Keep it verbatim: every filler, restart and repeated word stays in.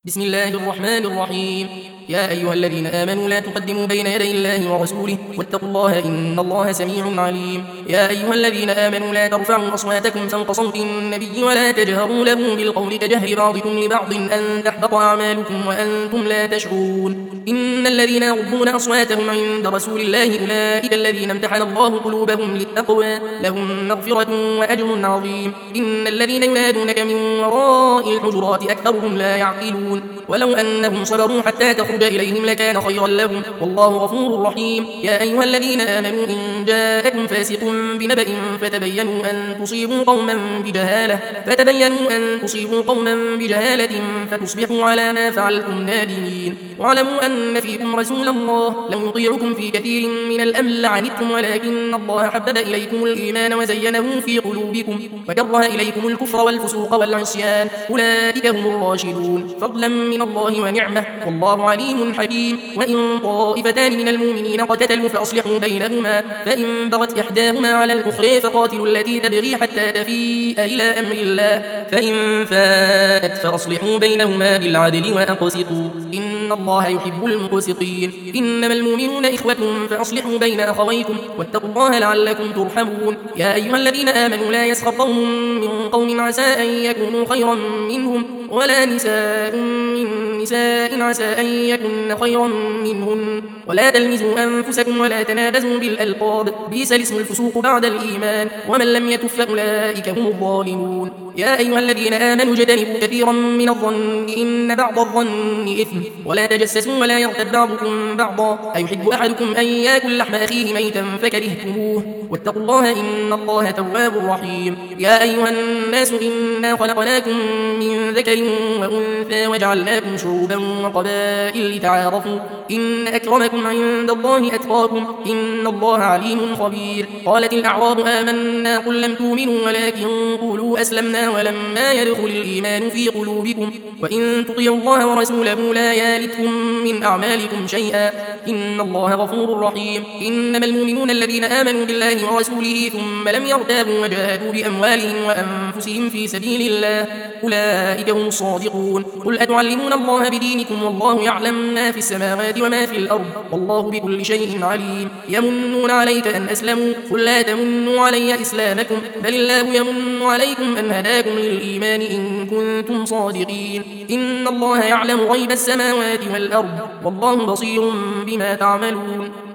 بسم الله الرحمن الرحيم. يا أيها الذين آمنوا لا تقدموا بين يدي الله ورسوله واتقوا الله إن الله سميع عليم. يا أيها الذين آمنوا لا ترفعوا أصواتكم فوق صوت النبي ولا تجهروا له بالقول كجهر بعضكم لبعض أن تحبط أعمالكم وأنتم لا تشعرون. إن الذين يغضون أصواتهم عند رسول الله أولئك الذين امتحن الله قلوبهم للتقوى لهم مغفرة وأجر عظيم. إن الذين ينادونك من وراء الحجرات أكثرهم لا يعقلون. ولو أنهم صبروا حتى تخرج إليهم لكان خيرا لهم والله غفور رحيم. يا أيها الذين آمنوا إن جاءكم فاسق بنبأ فتبينوا أن تصيبوا قوما بجهالة فتبينوا أن تصيبوا قوما بجهالة فتصبحوا على ما فعلتم نادمين. واعلموا أن فيكم رسول الله لو يطيعكم في كثير من الأمر لعنتم ولكن الله حبب إليكم الإيمان وزينه في قلوبكم وكره إليكم الكفر والفسوق والعصيان أولئك هم الراشدون فضلا من الله ونعمة والله عليم حكيم. وإن طائفتان من المؤمنين اقتتلوا فأصلحوا بينهما فإن بغت إحداهما على الأخرى فقاتلوا التي تبغي حتى تفيء إلى أمر الله فإن فاءت فأصلحوا بينهما بالعدل وأقسطوا إن الله يحب المقسطين. إنما المؤمنون إخوة فأصلحوا بين أخويكم واتقوا الله لعلكم ترحمون. يا أيها الذين آمنوا لا يسخر قوم من قوم عسى أن يكونوا خيرا منهم ولا نساء من نساء عسى أن يكن خيرا منهن ولا تلمزوا أنفسكم ولا تنابزوا بالألقاب بئس الاسم الفسوق بعد الإيمان ومن لم يتب فأولئك هم الظالمون. يا أيها الذين آمنوا اجتنبوا كثيرا من الظن إن بعض الظن إثم ولا تجسسوا ولا يغتب بعضكم بعضا أيحب أحدكم أن يأكل لحم أخيه ميتا فكرهتموه واتقوا الله إن الله تواب رحيم. يا أيها الناس إنا خلقناكم من ذكر وأنثى وجعلناكم شعوبا وقبائل لتعارفوا إن أكرمكم عند الله أتقاكم إن الله عليم خبير. قالت الأعراب آمنا قل لم تؤمنوا ولكن قولوا أسلمنا ولما يدخل الإيمان في قلوبكم وإن تطيعوا الله ورسوله لا يالتكم من أعمالكم شيئا إن الله غفور رحيم. إنما المؤمنون الذين آمنوا بالله ورسوله ثم لم يرتابوا وجاهدوا بأموالهم وأنفسهم في سبيل الله أولئك هم الصادقون. قل أتعلمون الله بدينكم والله يعلم ما في السماوات وما في الأرض والله بكل شيء عليم. يمنون عليك أن أسلموا قل لا تمنوا علي إسلامكم بل الله يمن عليكم أن هداكم للإيمان إن كنتم صادقين. إن الله يعلم غيب السماوات والأرض والله بصير بما تعملون.